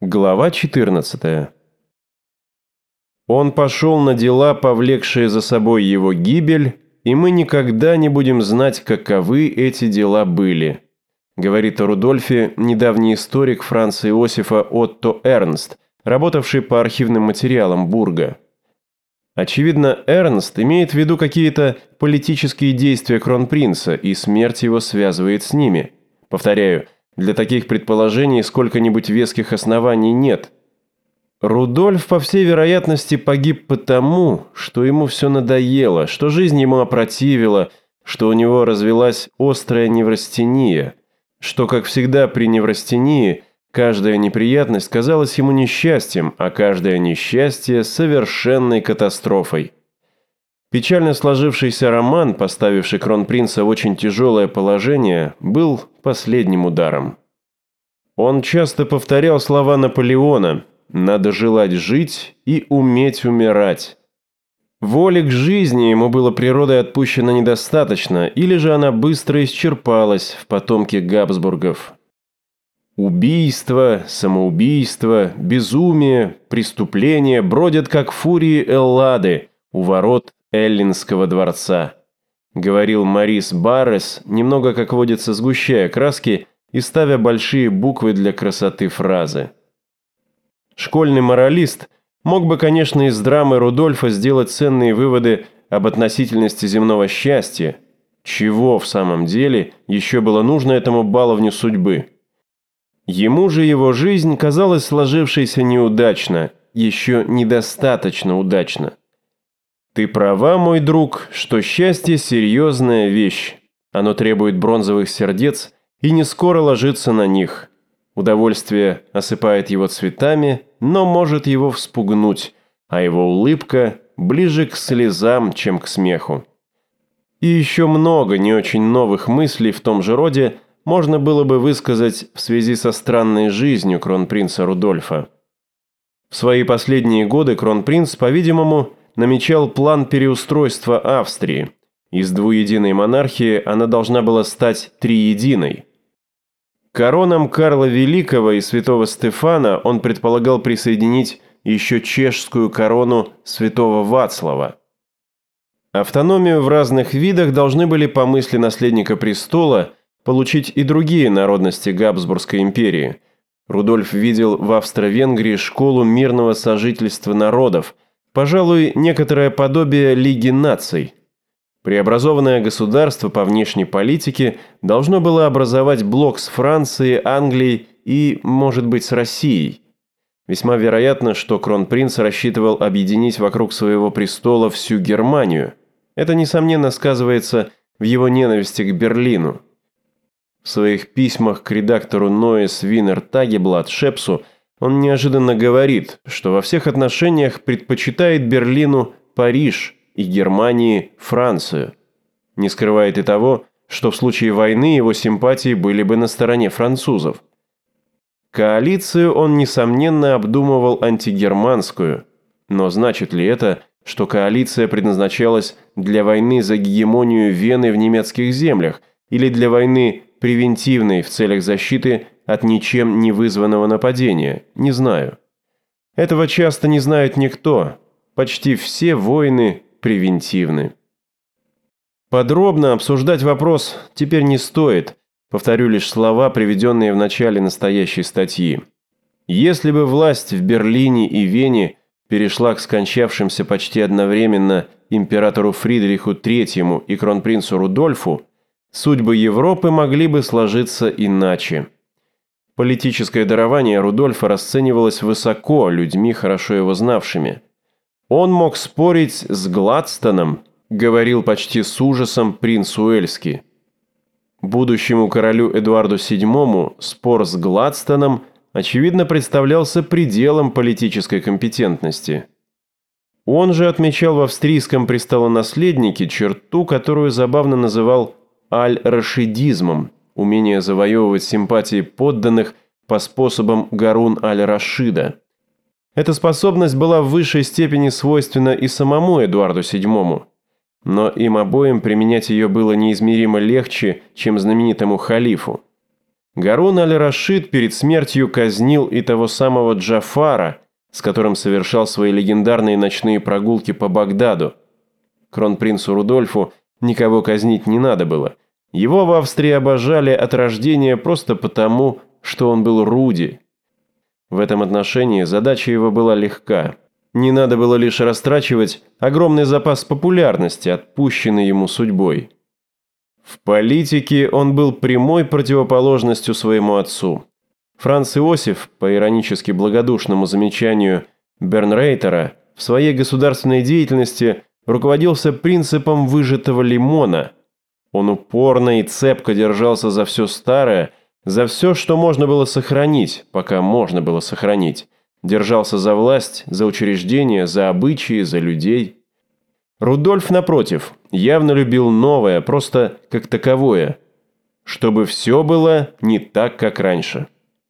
Глава 14. Он пошел на дела, повлекшие за собой его гибель, и мы никогда не будем знать, каковы эти дела были, говорит о Рудольфе недавний историк Франца Иосифа Отто Эрнст, работавший по архивным материалам Бурга. Очевидно, Эрнст имеет в виду какие-то политические действия кронпринца, и смерть его связывает с ними. Повторяю, для таких предположений сколько-нибудь веских оснований нет. Рудольф, по всей вероятности, погиб потому, что ему все надоело, что жизнь ему опротивила, что у него развилась острая неврастения, что, как всегда при неврастении, каждая неприятность казалась ему несчастьем, а каждое несчастье – совершенной катастрофой. Печально сложившийся роман, поставивший кронпринца в очень тяжелое положение, был последним ударом. Он часто повторял слова Наполеона «надо желать жить и уметь умирать». Воли к жизни ему было природой отпущено недостаточно, или же она быстро исчерпалась в потомке Габсбургов. Убийство, самоубийство, безумие, преступления бродят как фурии Эллады у ворот Эллинского дворца, говорил Морис Баррес, немного, как водится, сгущая краски и ставя большие буквы для красоты фразы. Школьный моралист мог бы, конечно, из драмы Рудольфа сделать ценные выводы об относительности земного счастья, чего в самом деле еще было нужно этому баловню судьбы. Ему же его жизнь казалась сложившейся неудачно, еще недостаточно удачно. Ты права, мой друг, что счастье – серьезная вещь. Оно требует бронзовых сердец и не скоро ложится на них. Удовольствие осыпает его цветами, но может его вспугнуть, а его улыбка ближе к слезам, чем к смеху. И еще много не очень новых мыслей в том же роде можно было бы высказать в связи со странной жизнью кронпринца Рудольфа. В свои последние годы кронпринц, по-видимому, намечал план переустройства Австрии. Из двуединой монархии она должна была стать триединой. К коронам Карла Великого и святого Стефана он предполагал присоединить еще чешскую корону святого Вацлава. Автономию в разных видах должны были по мысли наследника престола получить и другие народности Габсбургской империи. Рудольф видел в Австро-Венгрии школу мирного сожительства народов, пожалуй, некоторое подобие Лиги наций. Преобразованное государство по внешней политике должно было образовать блок с Францией, Англией и, может быть, с Россией. Весьма вероятно, что кронпринц рассчитывал объединить вокруг своего престола всю Германию. Это, несомненно, сказывается в его ненависти к Берлину. В своих письмах к редактору Ноэс Винер Тагеблат Шепсу он неожиданно говорит, что во всех отношениях предпочитает Берлину Париж и Германии Францию. Не скрывает и того, что в случае войны его симпатии были бы на стороне французов. Коалицию он, несомненно, обдумывал антигерманскую, но значит ли это, что коалиция предназначалась для войны за гегемонию Вены в немецких землях или для войны превентивной в целях защиты от ничем не вызванного нападения, не знаю. Этого часто не знает никто. Почти все войны превентивны. Подробно обсуждать вопрос теперь не стоит. Повторю лишь слова, приведенные в начале настоящей статьи. Если бы власть в Берлине и Вене перешла к скончавшимся почти одновременно императору Фридриху III и кронпринцу Рудольфу, судьбы Европы могли бы сложиться иначе. Политическое дарование Рудольфа расценивалось высоко людьми, хорошо его знавшими. Он мог спорить с Гладстоном, говорил почти с ужасом принц Уэльский. Будущему королю Эдуарду VII спор с Гладстоном, очевидно, представлялся пределом политической компетентности. Он же отмечал в австрийском престолонаследнике черту, которую забавно называл аль-рашидизмом, умение завоевывать симпатии подданных по способам Гарун аль-Рашида. Эта способность была в высшей степени свойственна и самому Эдуарду VII, но им обоим применять ее было неизмеримо легче, чем знаменитому халифу. Гарун аль-Рашид перед смертью казнил и того самого Джафара, с которым совершал свои легендарные ночные прогулки по Багдаду. Кронпринцу Рудольфу никого казнить не надо было. Его в Австрии обожали от рождения просто потому, что он был Руди. В этом отношении задача его была легка. Не надо было лишь растрачивать огромный запас популярности, отпущенный ему судьбой. В политике он был прямой противоположностью своему отцу. Франц Иосиф, по иронически благодушному замечанию Бернрейтера, в своей государственной деятельности руководился принципом выжатого лимона. Он упорно и цепко держался за все старое, за все, что можно было сохранить, пока можно было сохранить. Держался за власть, за учреждения, за обычаи, за людей. Рудольф, напротив, явно любил новое, просто как таковое, чтобы все было не так, как раньше.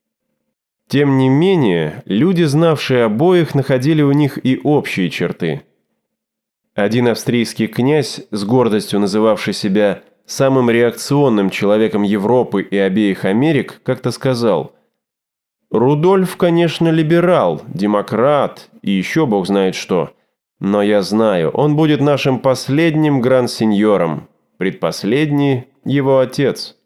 Тем не менее, люди, знавшие обоих, находили у них и общие черты. Один австрийский князь, с гордостью называвший себя самым реакционным человеком Европы и обеих Америк, как-то сказал: «Рудольф, конечно, либерал, демократ и еще бог знает что, но я знаю, он будет нашим последним гранд-сеньором, предпоследний его отец».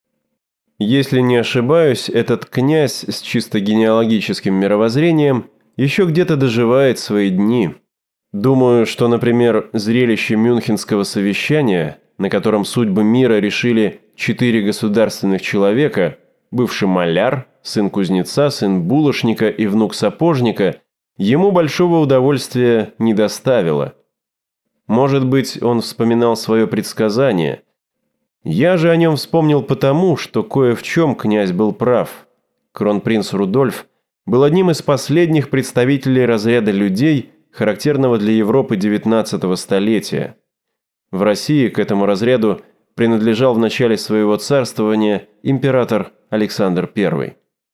Если не ошибаюсь, этот князь с чисто генеалогическим мировоззрением еще где-то доживает свои дни. Думаю, что, например, зрелище Мюнхенского совещания, на котором судьбы мира решили 4 государственных человека, бывший маляр, сын кузнеца, сын булочника и внук сапожника, ему большого удовольствия не доставило. Может быть, он вспоминал свое предсказание. Я же о нем вспомнил потому, что кое в чем князь был прав. Кронпринц Рудольф был одним из последних представителей разряда людей, характерного для Европы XIX столетия. В России к этому разряду принадлежал в начале своего царствования император Александр I.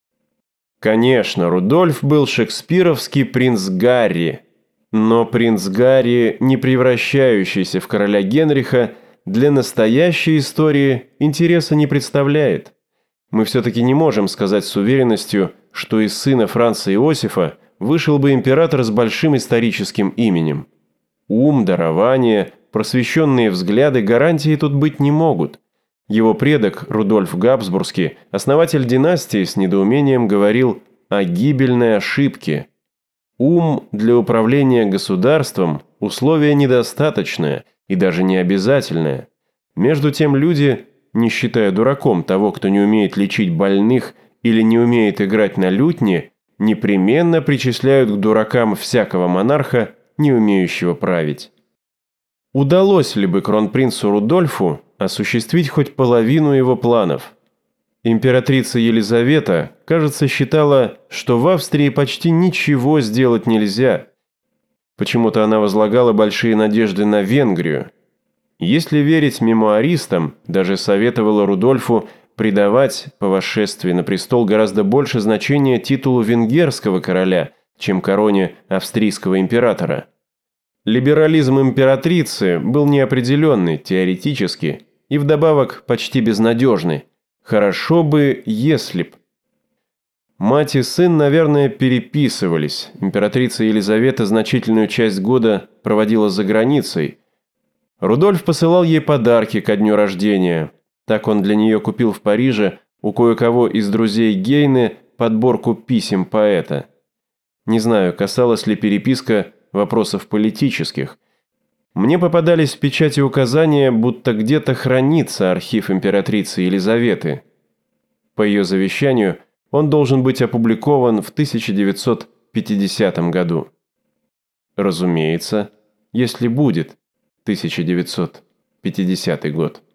Конечно, Рудольф был шекспировский принц Гарри, но принц Гарри, не превращающийся в короля Генриха, для настоящей истории интереса не представляет. Мы все-таки не можем сказать с уверенностью, что из сына Франца Иосифа вышел бы император с большим историческим именем. Ум, дарование, просвещенные взгляды гарантии тут быть не могут. Его предок, Рудольф Габсбургский, основатель династии, с недоумением говорил о гибельной ошибке. Ум для управления государством – условие недостаточное и даже не обязательное. Между тем люди, не считая дураком того, кто не умеет лечить больных или не умеет играть на лютне, непременно причисляют к дуракам всякого монарха, не умеющего править. Удалось ли бы кронпринцу Рудольфу осуществить хоть половину его планов? Императрица Елизавета, кажется, считала, что в Австрии почти ничего сделать нельзя. Почему-то она возлагала большие надежды на Венгрию. Если верить мемуаристам, даже советовала Рудольфу придавать по восшествии на престол гораздо больше значения титулу венгерского короля, чем короне австрийского императора. Либерализм императрицы был неопределенный, теоретически, и вдобавок почти безнадежный. Хорошо бы, если б. Мать и сын, наверное, переписывались. Императрица Елизавета значительную часть года проводила за границей. Рудольф посылал ей подарки ко дню рождения. Так он для нее купил в Париже у кое-кого из друзей Гейне подборку писем поэта. Не знаю, касалась ли переписка вопросов политических. Мне попадались в печати указания, будто где-то хранится архив императрицы Елизаветы. По ее завещанию он должен быть опубликован в 1950 году. Разумеется, если будет 1950 год.